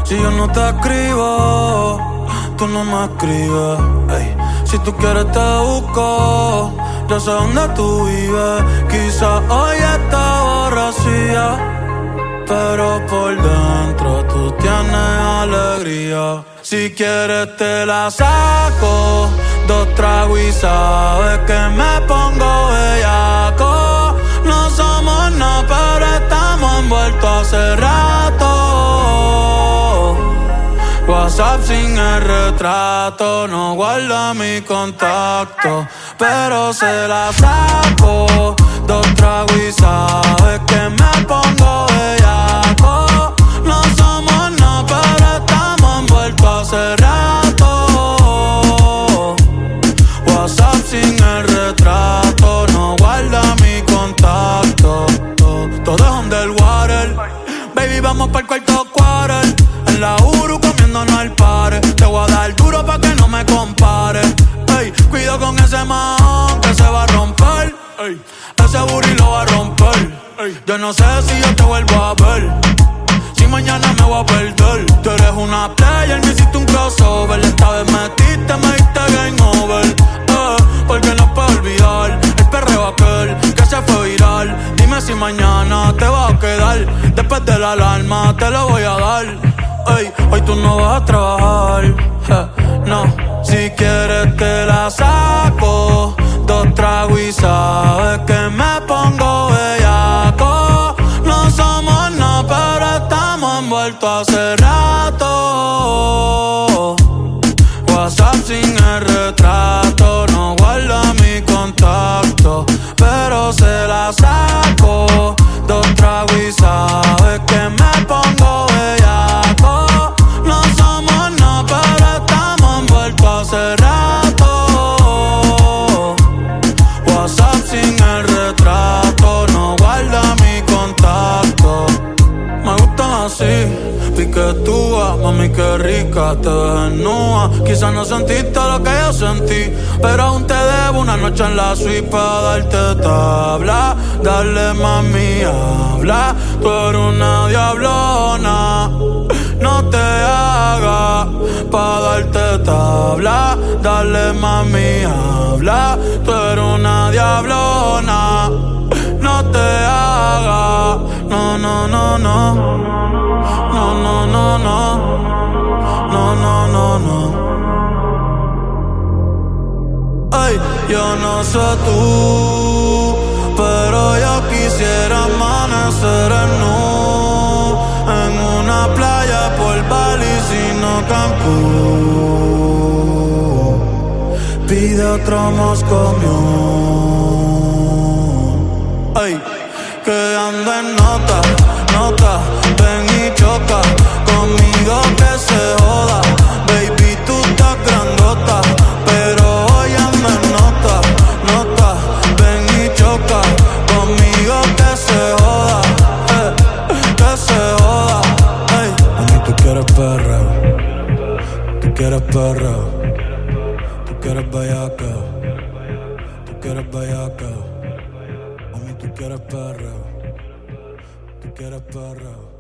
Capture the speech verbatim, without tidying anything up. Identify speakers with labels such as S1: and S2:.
S1: Si yo no te escribo, tú no me escribes. Ey. Si tú quieres te busco, yo sé dónde tú vives. Quizás hoy está borracía, pero por dentro tú tienes alegría. Si quieres te la saco, dos tragos y sabes que me pongo bellaco. No somos nada, pero estamos envueltos hace rato. WhatsApp sin el retrato, no guarda mi contacto, pero se la saco, dos tragos y sabes que me pongo bellaco. No somos nada, pero estamos envueltos hace rato. WhatsApp sin el retrato, no guarda mi contacto. Todo es underwater, baby, vamos pa'l cuarto quarter. En la Uru comiéndonos al pare. Te voy a dar duro pa' que no me compare. Ey, cuido con ese man que se va a romper. Ey, ese booty lo va a romper. Ey, yo no sé si yo te vuelvo a ver, si mañana me voy a perder. Tú eres una player, me hiciste un crossover. Esta vez metiste, me diste game over. Eh, porque no puedo olvidar el perreo aquel que se fue viral. Dime si mañana te vas a quedar. Después de la alarma te lo voy a dar. Ey, hoy tú no vas a trabajar, eh, no. Si quieres te la saco, dos tragos y sabes que me pongo bellaco. No somos nada, pero estamos envueltos hace rato. WhatsApp sin el retrato, no guarda mi contacto, pero se la saco, dos tragos y sabes que me pongo bellaco. No somos nada, pero estamos envueltos hace rato. WhatsApp sin el retrato, no guarda mi contacto. Me gustan así, piquetúa, mami qué rica, te ves desnuda. Quizás no sentiste lo que yo sentí, pero aún te debo una noche en la suite pa' darte tabla. Dale mami, habla, tú eres una diablona. No te hagas pa' darte tabla. Dale mami, habla, tú eres una diablona. No te hagas, no, no, no, no. No, no, no, no. No, no, no, no. Ay, yo no sé tú, pero yo quisiera amanecer en nu, en una playa por Bali, sino Cancún. Pide otro Moscow Mule. Ay, que anda en nota, nota, ven y choca conmigo que se joda. Baby, tú estás grandota, pero hoy anda en nota, nota, ven y choca conmigo que se joda, eh, que se joda. Ey, mami, tú quieres perreo, tú quieres perreo, tú quieres bellaca, tú quieres bellaca. Mami, tú quieres perreo, tú quieres perreo.